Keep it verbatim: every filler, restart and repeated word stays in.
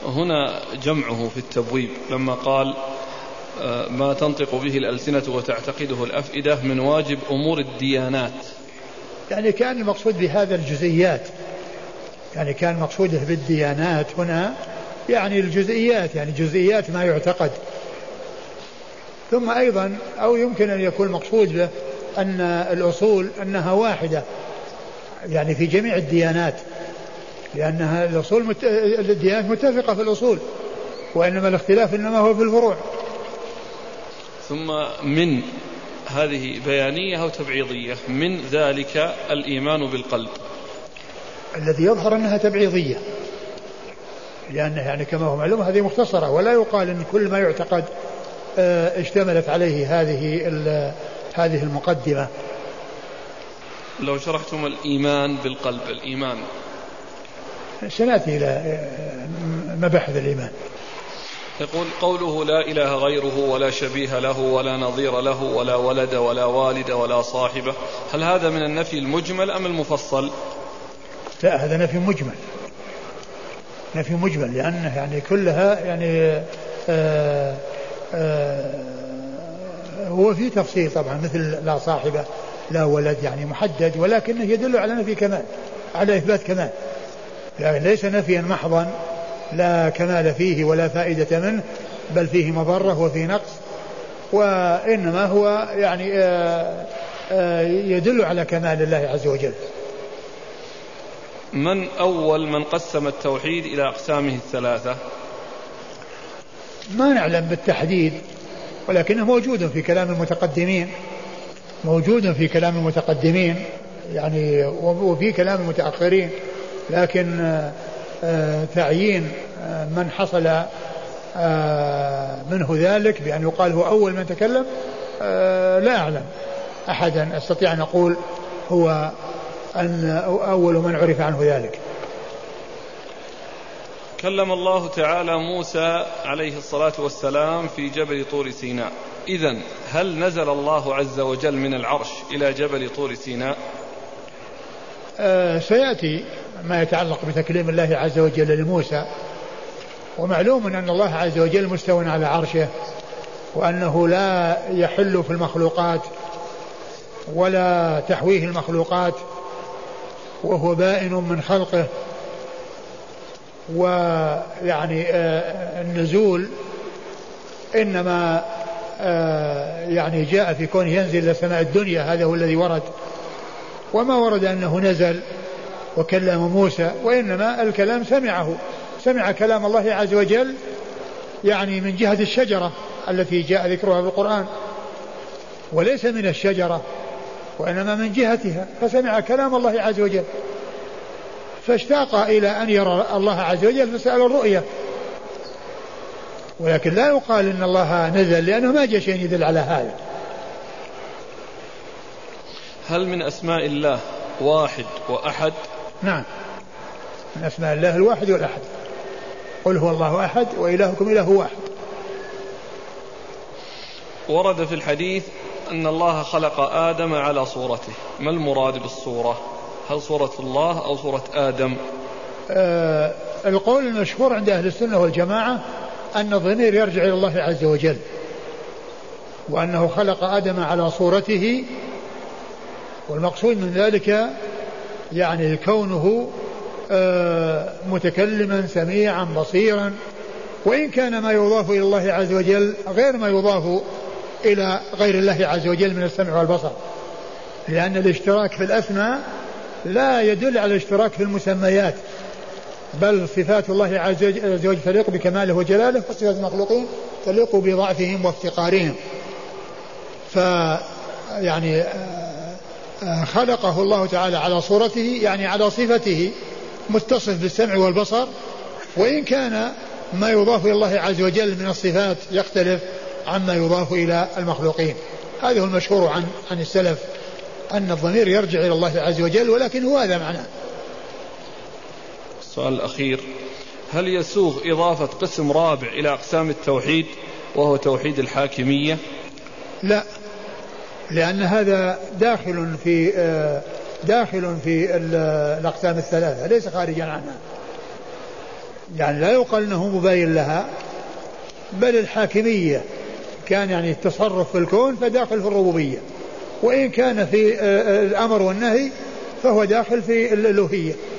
هنا جمعه في التبويب لما قال ما تنطق به الألسنة وتعتقده الأفئدة من واجب أمور الديانات، يعني كان المقصود بهذا الجزئيات، يعني كان مقصوده بالديانات هنا يعني الجزئيات، يعني جزئيات ما يعتقد. ثم أيضا أو يمكن أن يكون مقصود به أن الأصول أنها واحدة يعني في جميع الديانات، لأنها الأصول مت... الديانات متفقة في الأصول، وإنما الاختلاف إنما هو في الفروع. ثم من هذه بيانية أو تبعيضية؟ من ذلك الإيمان بالقلب، الذي يظهر أنها تبعيضية، لأنه يعني كما هو معلوم هذه مختصرة، ولا يقال أن كل ما يعتقد اشتملت عليه هذه هذه المقدمة. لو شرحتم الإيمان بالقلب، الإيمان سنأتي إلى مباحث الإيمان. يقول قوله لا إله غيره ولا شبيه له ولا نظير له ولا ولد ولا والد ولا صاحبة، هل هذا من النفي المجمل أم المفصل؟ لا، هذا نفي مجمل، نفي مجمل، لأنه يعني كلها يعني آآ آآ هو في تفصيل طبعا، مثل لا صاحبة لا ولد يعني محدد، ولكنه يدل على نفي كمال، على إثبات كمال، يعني ليس نفيا محضا لا كمال فيه ولا فائدة منه، بل فيه مضرة وفيه نقص، وإنما هو يعني آآ آآ يدل على كمال الله عز وجل. من أول من قسم التوحيد إلى أقسامه الثلاثة؟ ما نعلم بالتحديد، ولكنه موجود في كلام المتقدمين، موجود في كلام المتقدمين يعني وفي كلام المتأخرين، لكن آه تعيين آه من حصل آه منه ذلك بأن يقال هو أول من تكلم آه لا أعلم أحدا أستطيع أن أقول هو أن أول من عرف عنه ذلك. كلم الله تعالى موسى عليه الصلاة والسلام في جبل طور سيناء، إذن هل نزل الله عز وجل من العرش إلى جبل طور سيناء؟ آه سيأتي ما يتعلق بتكليم الله عز وجل لموسى، ومعلوم أن الله عز وجل مستوٍ على عرشه، وأنه لا يحل في المخلوقات ولا تحويه المخلوقات، وهو بائن من خلقه، ويعني آه النزول إنما آه يعني جاء في كونه ينزل إلى سماء الدنيا، هذا هو الذي ورد، وما ورد أنه نزل وكلم موسى، وإنما الكلام سمعه، سمع كلام الله عز وجل يعني من جهة الشجرة التي جاء ذكرها في القرآن، وليس من الشجرة وإنما من جهتها، فسمع كلام الله عز وجل، فاشتاق إلى أن يرى الله عز وجل فسأل الرؤية، ولكن لا يقال إن الله نزل، لأنه ما جاء شيء يدل على هذا. هل من أسماء الله واحد وأحد؟ نعم، من أسماء الله الواحد والأحد، قل هو الله أحد وإلهكم إله واحد. ورد في الحديث أن الله خلق آدم على صورته، ما المراد بالصورة؟ هل صورة الله أو صورة آدم؟ آه القول المشهور عند أهل السنة والجماعة أن الضمير يرجع إلى الله عز وجل، وأنه خلق آدم على صورته، والمقصود من ذلك يعني كونه آه متكلما سميعا بصيرا، وإن كان ما يضاف إلى الله عز وجل غير ما يضاف إلى غير الله عز وجل من السمع والبصر، لأن الاشتراك في الأسماء لا يدل على الاشتراك في المسميات، بل صفات الله عز وجل تليق بكماله وجلاله، وصفات المخلوقين تليق بضعفهم وافتقارهم. فيعني خلقه الله تعالى على صورته، يعني على صفته، متصف بالسمع والبصر، وإن كان ما يضاف إلى الله عز وجل من الصفات يختلف عما يضاف إلى المخلوقين. هذا هو المشهور عن عن السلف، أن الضمير يرجع إلى الله عز وجل، ولكن هو هذا معناه. السؤال الأخير: هل يسوغ إضافة قسم رابع إلى أقسام التوحيد وهو توحيد الحاكمية؟ لا، لأن هذا داخل في داخل في الأقسام الثلاثة، ليس خارجا عنها، يعني لا يقال أنه مباين لها، بل الحاكمية كان يعني التصرف في الكون فداخل في الربوبية، وإن كان في الأمر والنهي فهو داخل في الألوهية.